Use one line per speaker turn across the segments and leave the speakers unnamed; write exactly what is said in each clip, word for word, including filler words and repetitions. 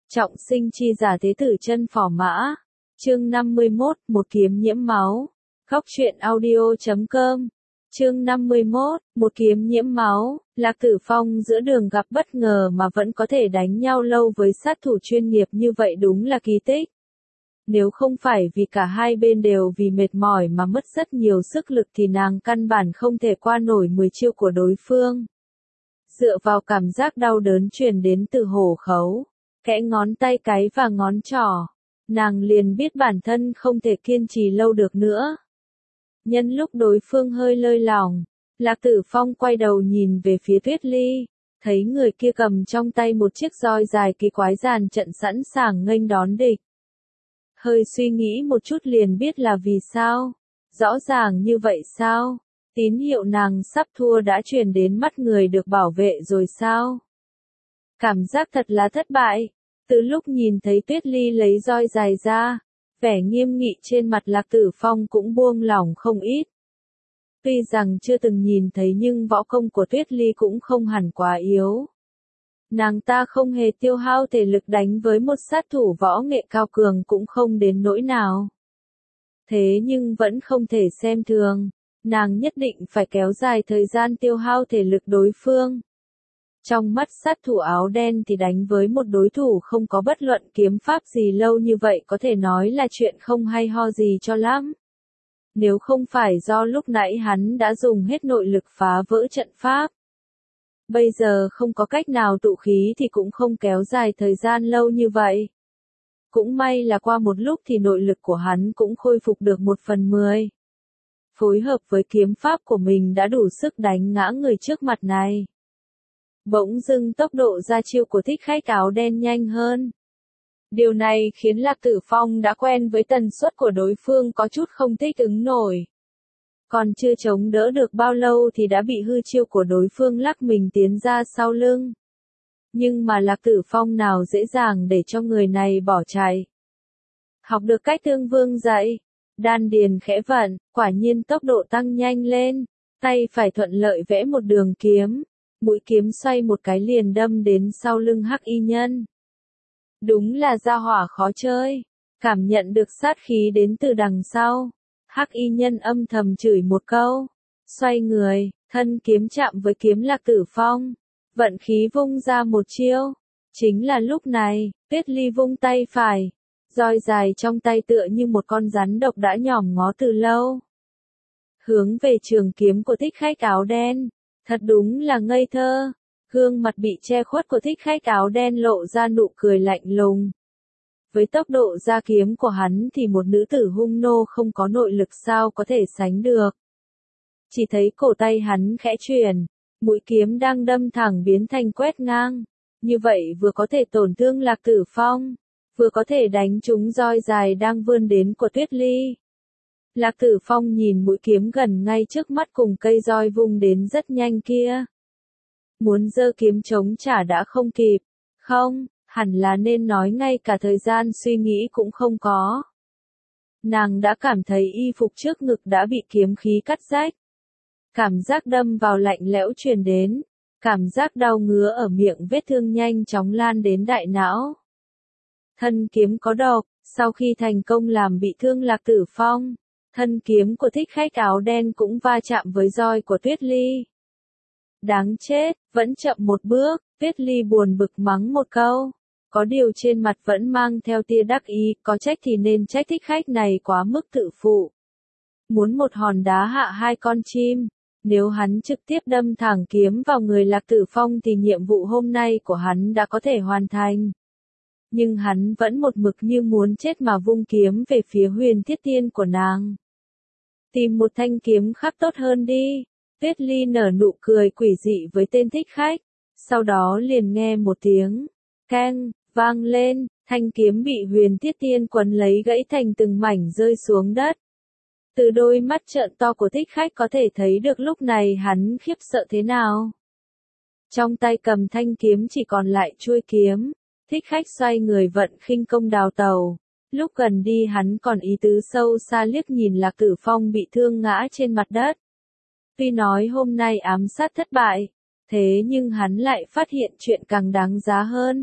Trọng sinh chi giả thế tử chân phò mã. Chương năm mươi mốt, một kiếm nhiễm máu. Góc truyện audio chấm com. Chương năm mươi mốt, một kiếm nhiễm máu. Lạc Tử Phong giữa đường gặp bất ngờ mà vẫn có thể đánh nhau lâu với sát thủ chuyên nghiệp như vậy đúng là kỳ tích. Nếu không phải vì cả hai bên đều vì mệt mỏi mà mất rất nhiều sức lực thì nàng căn bản không thể qua nổi mười chiêu của đối phương. Dựa vào cảm giác đau đớn truyền đến từ hổ khấu, kẽ ngón tay cái và ngón trỏ, nàng liền biết bản thân không thể kiên trì lâu được nữa. Nhân lúc đối phương hơi lơi lỏng, Lạc Tử Phong quay đầu nhìn về phía Tuyết Ly, thấy người kia cầm trong tay một chiếc roi dài kỳ quái dàn trận sẵn sàng nghênh đón địch. Hơi suy nghĩ một chút liền biết là vì sao. Rõ ràng như vậy sao? Tín hiệu nàng sắp thua đã truyền đến mắt người được bảo vệ rồi sao? Cảm giác thật là thất bại. Từ lúc nhìn thấy Tuyết Ly lấy roi dài ra, vẻ nghiêm nghị trên mặt Lạc Tử Phong cũng buông lỏng không ít. Tuy rằng chưa từng nhìn thấy nhưng võ công của Tuyết Ly cũng không hẳn quá yếu. Nàng ta không hề tiêu hao thể lực đánh với một sát thủ võ nghệ cao cường cũng không đến nỗi nào. Thế nhưng vẫn không thể xem thường, nàng nhất định phải kéo dài thời gian tiêu hao thể lực đối phương. Trong mắt sát thủ áo đen thì đánh với một đối thủ không có bất luận kiếm pháp gì lâu như vậy có thể nói là chuyện không hay ho gì cho lắm. Nếu không phải do lúc nãy hắn đã dùng hết nội lực phá vỡ trận pháp. Bây giờ không có cách nào tụ khí thì cũng không kéo dài thời gian lâu như vậy. Cũng may là qua một lúc thì nội lực của hắn cũng khôi phục được một phần mười. Phối hợp với kiếm pháp của mình đã đủ sức đánh ngã người trước mặt này. Bỗng dưng tốc độ ra chiêu của thích khách áo đen nhanh hơn. Điều này khiến Lạc Tử Phong đã quen với tần suất của đối phương có chút không thích ứng nổi. Còn chưa chống đỡ được bao lâu thì đã bị hư chiêu của đối phương lắc mình tiến ra sau lưng. Nhưng mà Lạc Tử Phong nào dễ dàng để cho người này bỏ chạy. Học được cách Thương Vương dạy, đan điền khẽ vận, quả nhiên tốc độ tăng nhanh lên, tay phải thuận lợi vẽ một đường kiếm, mũi kiếm xoay một cái liền đâm đến sau lưng Hắc Y Nhân. Đúng là gia hỏa khó chơi, cảm nhận được sát khí đến từ đằng sau. Hắc Y Nhân âm thầm chửi một câu, xoay người, thân kiếm chạm với kiếm Lạc Tử Phong, vận khí vung ra một chiêu. Chính là lúc này, Tuyết Ly vung tay phải, roi dài trong tay tựa như một con rắn độc đã nhòm ngó từ lâu. Hướng về trường kiếm của thích khách áo đen, thật đúng là ngây thơ, gương mặt bị che khuất của thích khách áo đen lộ ra nụ cười lạnh lùng. Với tốc độ ra kiếm của hắn thì một nữ tử hung nô không có nội lực sao có thể sánh được. Chỉ thấy cổ tay hắn khẽ chuyển, mũi kiếm đang đâm thẳng biến thành quét ngang. Như vậy vừa có thể tổn thương Lạc Tử Phong, vừa có thể đánh trúng roi dài đang vươn đến của Tuyết Ly. Lạc Tử Phong nhìn mũi kiếm gần ngay trước mắt cùng cây roi vung đến rất nhanh kia. Muốn giơ kiếm chống trả đã không kịp, không. Hẳn là nên nói ngay cả thời gian suy nghĩ cũng không có. Nàng đã cảm thấy y phục trước ngực đã bị kiếm khí cắt rách. Cảm giác đâm vào lạnh lẽo truyền đến. Cảm giác đau ngứa ở miệng vết thương nhanh chóng lan đến đại não. Thân kiếm có độc, sau khi thành công làm bị thương Lạc Tử Phong, thân kiếm của thích khách áo đen cũng va chạm với roi của Tuyết Ly. Đáng chết, vẫn chậm một bước, Tuyết Ly buồn bực mắng một câu. Có điều trên mặt vẫn mang theo tia đắc ý, có trách thì nên trách thích khách này quá mức tự phụ. Muốn một hòn đá hạ hai con chim, nếu hắn trực tiếp đâm thẳng kiếm vào người Lạc Tử Phong thì nhiệm vụ hôm nay của hắn đã có thể hoàn thành. Nhưng hắn vẫn một mực như muốn chết mà vung kiếm về phía Huyền Thiết Tiên của nàng. Tìm một thanh kiếm khác tốt hơn đi. Tuyết Ly nở nụ cười quỷ dị với tên thích khách, sau đó liền nghe một tiếng keng vang lên, thanh kiếm bị Huyền Thiết Tiên quấn lấy gãy thành từng mảnh rơi xuống đất. Từ đôi mắt trợn to của thích khách có thể thấy được lúc này hắn khiếp sợ thế nào. Trong tay cầm thanh kiếm chỉ còn lại chuôi kiếm, thích khách xoay người vận khinh công đào tàu. Lúc gần đi hắn còn ý tứ sâu xa liếc nhìn Lạc Tử Phong bị thương ngã trên mặt đất. Tuy nói hôm nay ám sát thất bại, thế nhưng hắn lại phát hiện chuyện càng đáng giá hơn.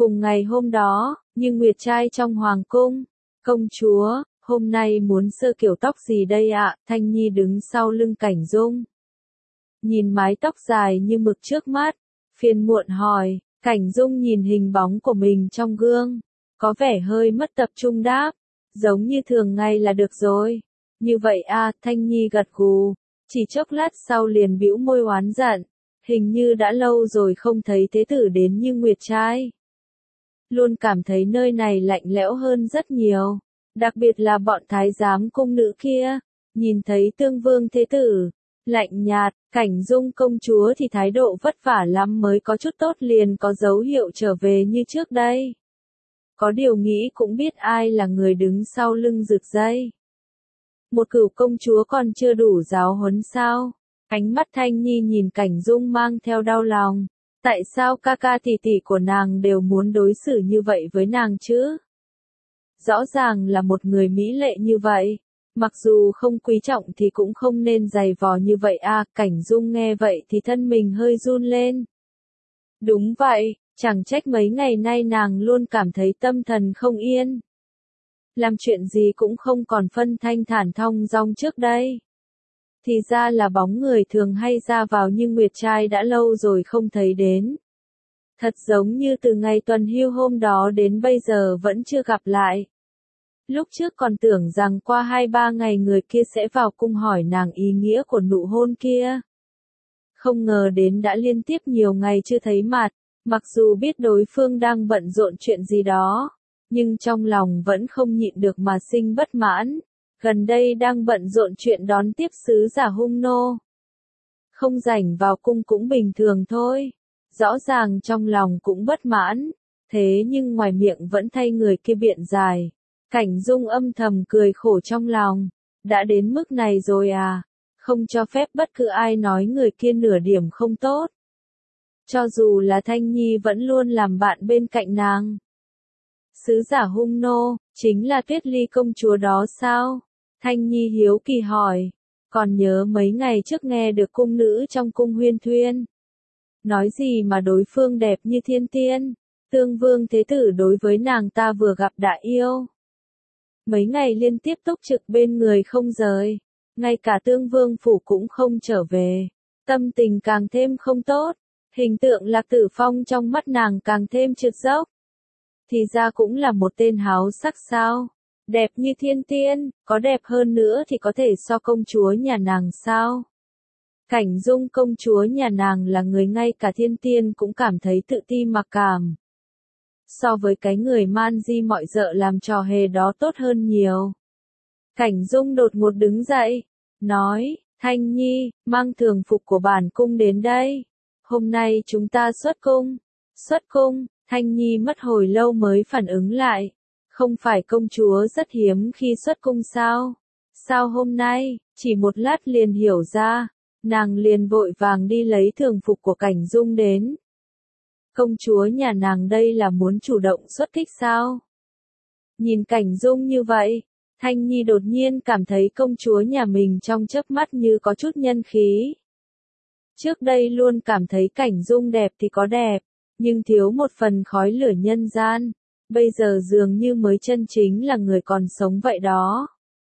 Cùng ngày hôm đó, Như Nguyệt trai trong hoàng cung, công chúa, hôm nay muốn sơ kiểu tóc gì đây ạ? Thanh Nhi đứng sau lưng Cảnh Dung. Nhìn mái tóc dài như mực trước mắt, phiền muộn hỏi, Cảnh Dung nhìn hình bóng của mình trong gương, có vẻ hơi mất tập trung đáp, giống như thường ngày là được rồi. Như vậy à, Thanh Nhi gật gù, chỉ chốc lát sau liền bĩu môi oán giận, hình như đã lâu rồi không thấy thế tử đến Như Nguyệt trai. Luôn cảm thấy nơi này lạnh lẽo hơn rất nhiều, đặc biệt là bọn thái giám cung nữ kia, nhìn thấy Tương Vương thế tử, lạnh nhạt, Cảnh Dung công chúa thì thái độ vất vả lắm mới có chút tốt liền có dấu hiệu trở về như trước đây. Có điều nghĩ cũng biết ai là người đứng sau lưng rực dây. Một cửu công chúa còn chưa đủ giáo huấn sao? Ánh mắt Thanh Nhi nhìn Cảnh Dung mang theo đau lòng. Tại sao ca ca tỷ tỷ của nàng đều muốn đối xử như vậy với nàng chứ? Rõ ràng là một người mỹ lệ như vậy. Mặc dù không quý trọng thì cũng không nên giày vò như vậy à, Cảnh Dung nghe vậy thì thân mình hơi run lên. Đúng vậy, chẳng trách mấy ngày nay nàng luôn cảm thấy tâm thần không yên. Làm chuyện gì cũng không còn phân thanh thản thong dong trước đây. Thì ra là bóng người thường hay ra vào Như Nguyệt trai đã lâu rồi không thấy đến. Thật giống như từ ngày tuần hưu hôm đó đến bây giờ vẫn chưa gặp lại. Lúc trước còn tưởng rằng qua hai ba ngày người kia sẽ vào cung hỏi nàng ý nghĩa của nụ hôn kia. Không ngờ đến đã liên tiếp nhiều ngày chưa thấy mặt, mặc dù biết đối phương đang bận rộn chuyện gì đó, nhưng trong lòng vẫn không nhịn được mà sinh bất mãn. Gần đây đang bận rộn chuyện đón tiếp sứ giả hung nô. Không rảnh vào cung cũng bình thường thôi. Rõ ràng trong lòng cũng bất mãn, thế nhưng ngoài miệng vẫn thay người kia biện giải. Cảnh Dung âm thầm cười khổ trong lòng. Đã đến mức này rồi à? Không cho phép bất cứ ai nói người kia nửa điểm không tốt. Cho dù là Thanh Nhi vẫn luôn làm bạn bên cạnh nàng. Sứ giả hung nô, chính là Tuyết Ly công chúa đó sao? Thanh Nhi hiếu kỳ hỏi. Còn nhớ mấy ngày trước nghe được cung nữ trong cung huyên thuyên. Nói gì mà đối phương đẹp như thiên tiên. Tương Vương thế tử đối với nàng ta vừa gặp đã yêu. Mấy ngày liên tiếp túc trực bên người không rời. Ngay cả Tương Vương phủ cũng không trở về. Tâm tình càng thêm không tốt. Hình tượng Lạc Tử Phong trong mắt nàng càng thêm trượt dốc. Thì ra cũng là một tên háo sắc sao. Đẹp như thiên tiên, có đẹp hơn nữa thì có thể so công chúa nhà nàng sao? Cảnh Dung công chúa nhà nàng là người ngay cả thiên tiên cũng cảm thấy tự ti mặc cảm. So với cái người man di mọi dợ làm trò hề đó tốt hơn nhiều. Cảnh Dung đột ngột đứng dậy, nói, Thanh Nhi, mang thường phục của bản cung đến đây. Hôm nay chúng ta xuất cung. Xuất cung, Thanh Nhi mất hồi lâu mới phản ứng lại. Không phải công chúa rất hiếm khi xuất cung sao? Sao hôm nay, chỉ một lát liền hiểu ra, nàng liền vội vàng đi lấy thường phục của Cảnh Dung đến. Công chúa nhà nàng đây là muốn chủ động xuất kích sao? Nhìn Cảnh Dung như vậy, Thanh Nhi đột nhiên cảm thấy công chúa nhà mình trong chớp mắt như có chút nhân khí. Trước đây luôn cảm thấy Cảnh Dung đẹp thì có đẹp, nhưng thiếu một phần khói lửa nhân gian. Bây giờ dường như mới chân chính là người còn sống vậy đó.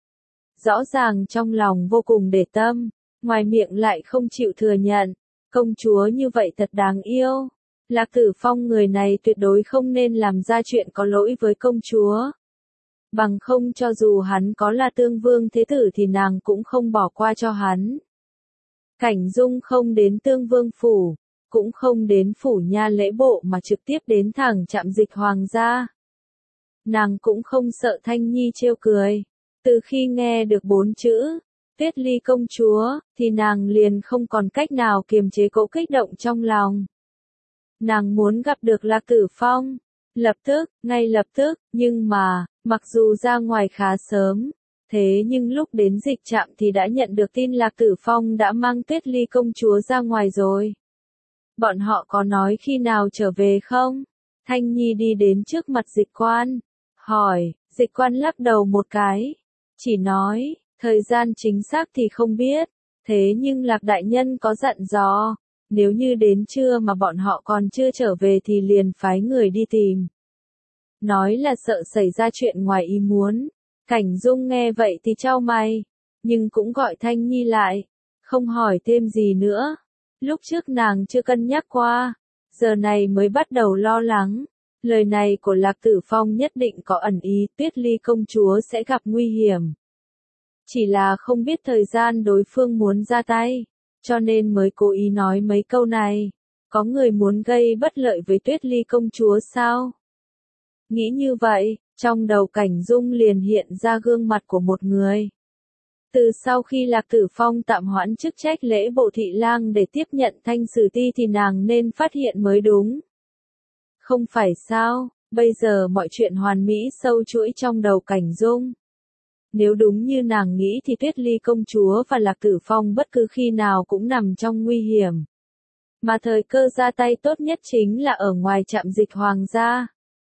Rõ ràng trong lòng vô cùng để tâm, ngoài miệng lại không chịu thừa nhận. Công chúa như vậy thật đáng yêu. Lạc Tử Phong người này tuyệt đối không nên làm ra chuyện có lỗi với công chúa. Bằng không cho dù hắn có là Tương Vương thế tử thì nàng cũng không bỏ qua cho hắn. Cảnh Dung không đến Tương Vương phủ, cũng không đến phủ nha lễ bộ mà trực tiếp đến thẳng trạm dịch hoàng gia. Nàng cũng không sợ Thanh Nhi trêu cười. Từ khi nghe được bốn chữ, Tuyết Ly công chúa, thì nàng liền không còn cách nào kiềm chế cỗ kích động trong lòng. Nàng muốn gặp được Lạc Tử Phong. Lập tức, ngay lập tức, nhưng mà, mặc dù ra ngoài khá sớm, thế nhưng lúc đến dịch trạm thì đã nhận được tin Lạc Tử Phong đã mang Tuyết Ly công chúa ra ngoài rồi. Bọn họ có nói khi nào trở về không? Thanh Nhi đi đến trước mặt dịch quan, hỏi, dịch quan lắc đầu một cái, chỉ nói, thời gian chính xác thì không biết, thế nhưng Lạc đại nhân có dặn dò, Nếu như đến trưa mà bọn họ còn chưa trở về thì liền phái người đi tìm. Nói là sợ xảy ra chuyện ngoài ý muốn. Cảnh Dung nghe vậy thì chau mày, nhưng cũng gọi Thanh Nhi lại, không hỏi thêm gì nữa. Lúc trước nàng chưa cân nhắc qua, giờ này mới bắt đầu lo lắng. Lời này của Lạc Tử Phong nhất định có ẩn ý Tuyết Ly công chúa sẽ gặp nguy hiểm. Chỉ là không biết thời gian đối phương muốn ra tay, cho nên mới cố ý nói mấy câu này. Có người muốn gây bất lợi với Tuyết Ly công chúa sao? Nghĩ như vậy, trong đầu Cảnh Dung liền hiện ra gương mặt của một người. Từ sau khi Lạc Tử Phong tạm hoãn chức trách lễ bộ thị lang để tiếp nhận Thanh Sử Ti thì nàng nên phát hiện mới đúng. Không phải sao, bây giờ mọi chuyện hoàn mỹ sâu chuỗi trong đầu Cảnh Dung. Nếu đúng như nàng nghĩ thì Tuyết Ly công chúa và Lạc Tử Phong bất cứ khi nào cũng nằm trong nguy hiểm. Mà thời cơ ra tay tốt nhất chính là ở ngoài trạm dịch hoàng gia.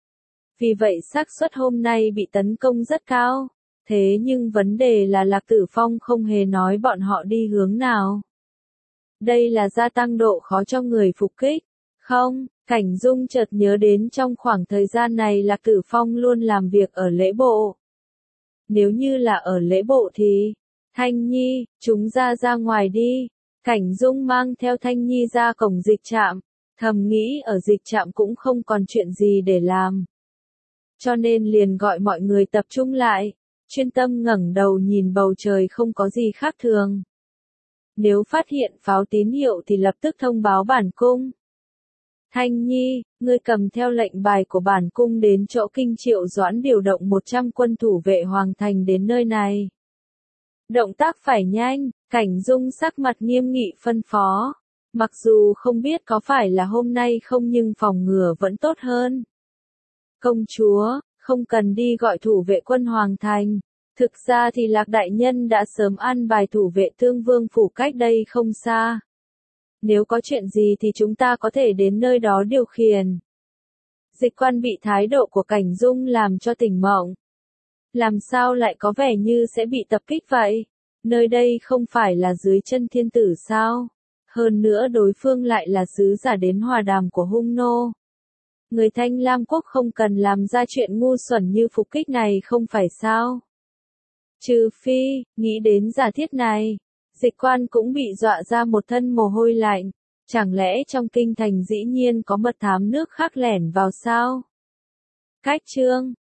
Vì vậy xác suất hôm nay bị tấn công rất cao. Thế nhưng vấn đề là Lạc Tử Phong không hề nói bọn họ đi hướng nào. Đây là gia tăng độ khó cho người phục kích. Không, Cảnh Dung chợt nhớ đến trong khoảng thời gian này Lạc Tử Phong luôn làm việc ở lễ bộ. Nếu như là ở lễ bộ thì, Thanh Nhi, chúng ra ra ngoài đi. Cảnh Dung mang theo Thanh Nhi ra cổng dịch trạm, thầm nghĩ ở dịch trạm cũng không còn chuyện gì để làm. Cho nên liền gọi mọi người tập trung lại, chuyên tâm ngẩng đầu nhìn bầu trời không có gì khác thường. Nếu phát hiện pháo tín hiệu thì lập tức thông báo bản cung. Thanh Nhi, ngươi cầm theo lệnh bài của bản cung đến chỗ Kinh Triệu Doãn điều động một trăm quân thủ vệ hoàng thành đến nơi này. Động tác phải nhanh, Cảnh Dung sắc mặt nghiêm nghị phân phó. Mặc dù không biết có phải là hôm nay không nhưng phòng ngừa vẫn tốt hơn. Công chúa, không cần đi gọi thủ vệ quân hoàng thành. Thực ra thì Lạc đại nhân đã sớm an bài thủ vệ Tương Vương phủ cách đây không xa. Nếu có chuyện gì thì chúng ta có thể đến nơi đó điều khiển. Dịch Quan bị thái độ của Cảnh Dung làm cho tỉnh mộng. Làm sao lại có vẻ như sẽ bị tập kích vậy? Nơi đây không phải là dưới chân thiên tử sao? Hơn nữa đối phương lại là sứ giả đến hòa đàm của hung nô. Người Thanh Lam quốc không cần làm ra chuyện ngu xuẩn như phục kích này không phải sao? Trừ phi, nghĩ đến giả thiết này, Dịch Quan cũng bị dọa ra một thân mồ hôi lạnh. Chẳng lẽ trong kinh thành dĩ nhiên có mật thám nước khác lẻn vào sao? Cách chương